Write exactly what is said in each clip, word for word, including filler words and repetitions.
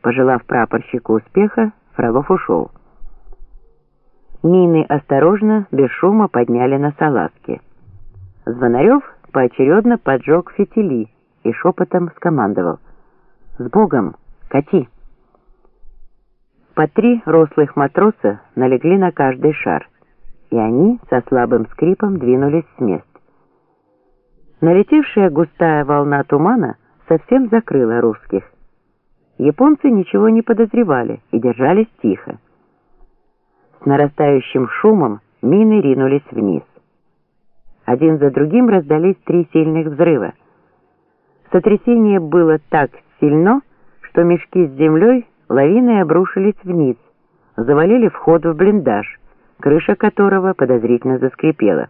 Пожелав прапорщику успеха, Фролов ушел. Мины осторожно, без шума подняли на салазки. Звонарев поочередно поджег фитили и шепотом скомандовал: «С Богом! Кати!» По три рослых матроса налегли на каждый шар, и они со слабым скрипом двинулись с мест. Налетевшая густая волна тумана совсем закрыла русских. Японцы ничего не подозревали и держались тихо. С нарастающим шумом мины ринулись вниз. Один за другим раздались три сильных взрыва. Сотрясение было так сильно, что мешки с землей лавиной обрушились вниз, завалили вход в блиндаж, крыша которого подозрительно заскрипела.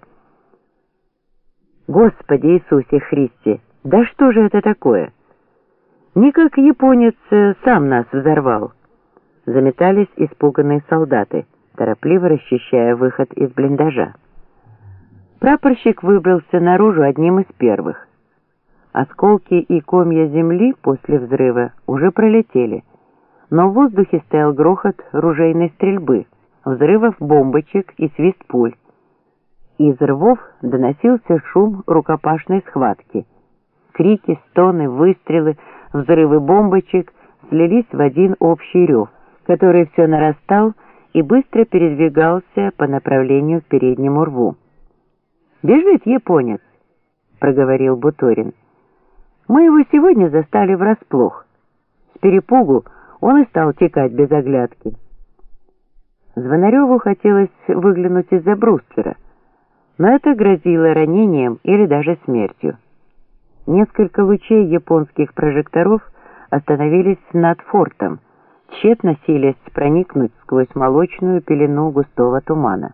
«Господи Иисусе Христе, да что же это такое? Не как японец сам нас взорвал!» Заметались испуганные солдаты, торопливо расчищая выход из блиндажа. Прапорщик выбрался наружу одним из первых. Осколки и комья земли после взрыва уже пролетели, но в воздухе стоял грохот ружейной стрельбы, взрывов бомбочек и свист пуль. Из рвов доносился шум рукопашной схватки. Крики, стоны, выстрелы, взрывы бомбочек слились в один общий рев, который все нарастал и быстро передвигался по направлению к переднему рву. «Бежит японец», — проговорил Буторин. «Мы его сегодня застали врасплох. С перепугу он и стал текать без оглядки». Звонареву хотелось выглянуть из-за бруствера, но это грозило ранением или даже смертью. Несколько лучей японских прожекторов остановились над фортом, тщетно силясь проникнуть сквозь молочную пелену густого тумана.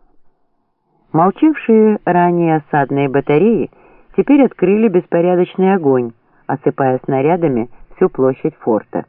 Молчавшие ранее осадные батареи теперь открыли беспорядочный огонь, осыпая снарядами всю площадь форта.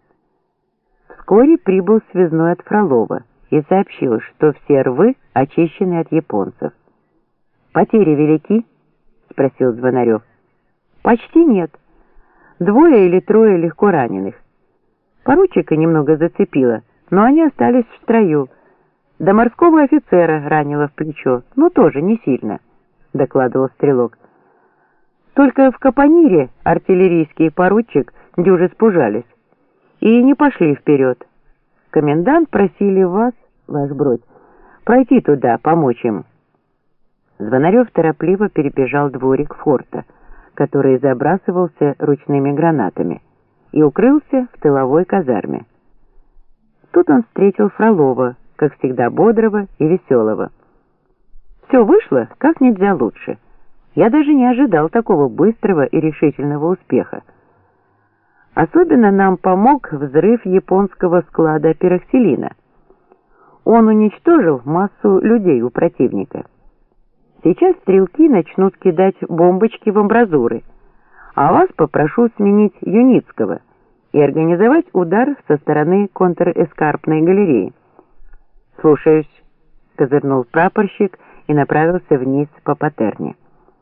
Вскоре прибыл связной от Фролова и сообщил, что все рвы очищены от японцев. «Потери велики?» — спросил Звонарев. «Почти нет. Двое или трое легко раненых. Поручика немного зацепило, но они остались в строю. До морского офицера ранило в плечо, но тоже не сильно», — докладывал стрелок. «Только в Капонире артиллерийский поручик дюже спужались и не пошли вперед. Комендант просили вас, ваш бродь, пройти туда, помочь им». Звонарев торопливо перебежал дворик форта, который забрасывался ручными гранатами, и укрылся в тыловой казарме. Тут он встретил Фролова, как всегда бодрого и веселого. «Все вышло как нельзя лучше. Я даже не ожидал такого быстрого и решительного успеха. Особенно нам помог взрыв японского склада пироксилина. Он уничтожил массу людей у противника. Сейчас стрелки начнут кидать бомбочки в амбразуры, а вас попрошу сменить Юницкого и организовать удар со стороны контр-эскарпной галереи». «Слушаюсь», — козырнул прапорщик и направился вниз по Патерне.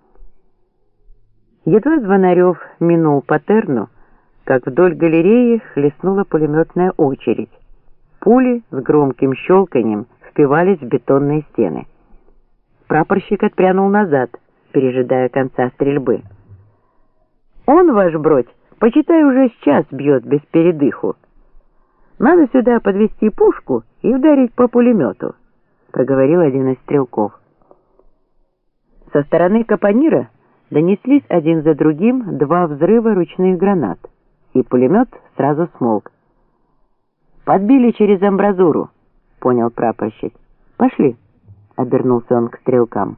Едва Звонарев минул Патерну, как вдоль галереи хлестнула пулеметная очередь. Пули с громким щелканьем впивались в бетонные стены. Прапорщик отпрянул назад, пережидая конца стрельбы. «Он, ваш бродь, почитай, уже сейчас бьет без передыху. Надо сюда подвести пушку и ударить по пулемету», — проговорил один из стрелков. Со стороны Капонира донеслись один за другим два взрыва ручных гранат, и пулемет сразу смолк. «Подбили через амбразуру», — понял прапорщик. «Пошли», — обернулся он к стрелкам.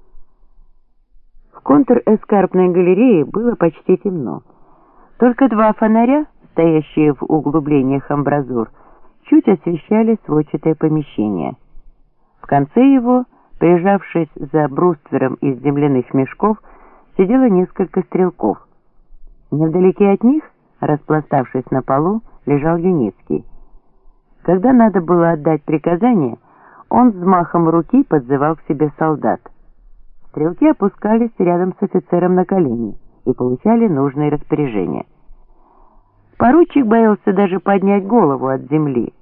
В контр-эскарпной галерее было почти темно. Только два фонаря, стоящие в углублениях амбразур, чуть освещали сводчатое помещение. В конце его, прижавшись за бруствером из земляных мешков, сидело несколько стрелков. Невдалеке от них, распластавшись на полу, лежал Юницкий. Когда надо было отдать приказание, он взмахом руки подзывал к себе солдат. Стрелки опускались рядом с офицером на колени и получали нужные распоряжения. Поручик боялся даже поднять голову от земли.